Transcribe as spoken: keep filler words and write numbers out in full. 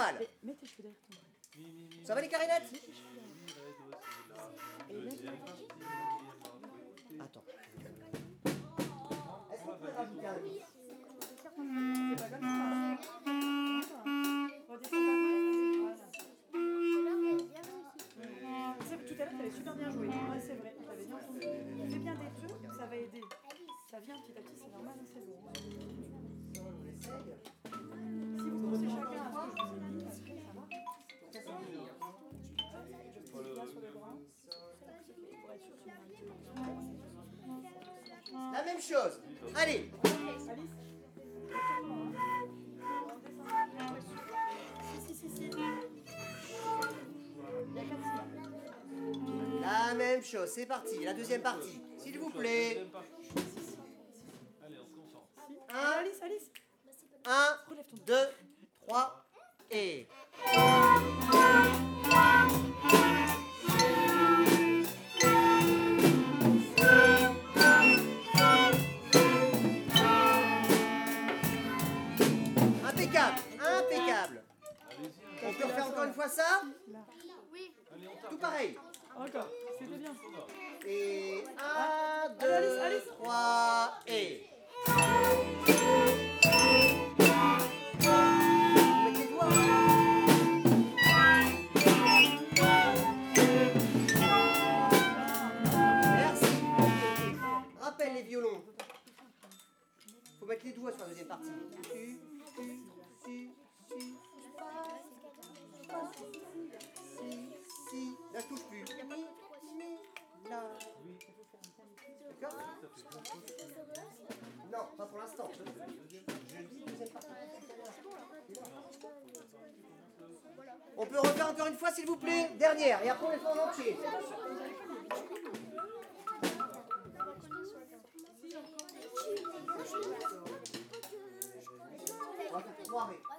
mal. Mets tes cheveux derrière toi. Ça va les clarinettes? Attends. Est-ce qu'on peut rajouter un vis? C'est pas comme ça. Tout à l'heure, tu avais super bien joué. Ouais, c'est vrai. Tu avais bien entendu. Fais bien des trucs, ça va aider. Ça vient petit à petit, c'est normal, c'est bon. Si vous commencez chacun à ce que je vous ai dit, après, ça va. Je pose bien sur le bras. Pour être sûr que tu m'as. La même chose. Allez. Alice. Si, si, si, si. Il y a quatre syllabes. La même chose, c'est parti. La deuxième partie. S'il vous plaît. Allez, on se concentre. Un, Alice, Alice. un, deux, trois, et... Impeccable, impeccable. On peut refaire encore une fois ça? Oui. Tout pareil. Encore, c'était bien. Et un, Allez, Alice, deux, Alice. trois, et... Mettez les doigts. Merci. Rappelle les violons. Faut mettre les doigts sur la deuxième partie. Si, si, si, si. Si, là je touche plus. Là. D'accord? Non, pas pour l'instant. Je dis deuxième partie. On peut refaire encore une fois s'il vous plaît? Dernière, et après on les fait en entier. On va faire trois, mais...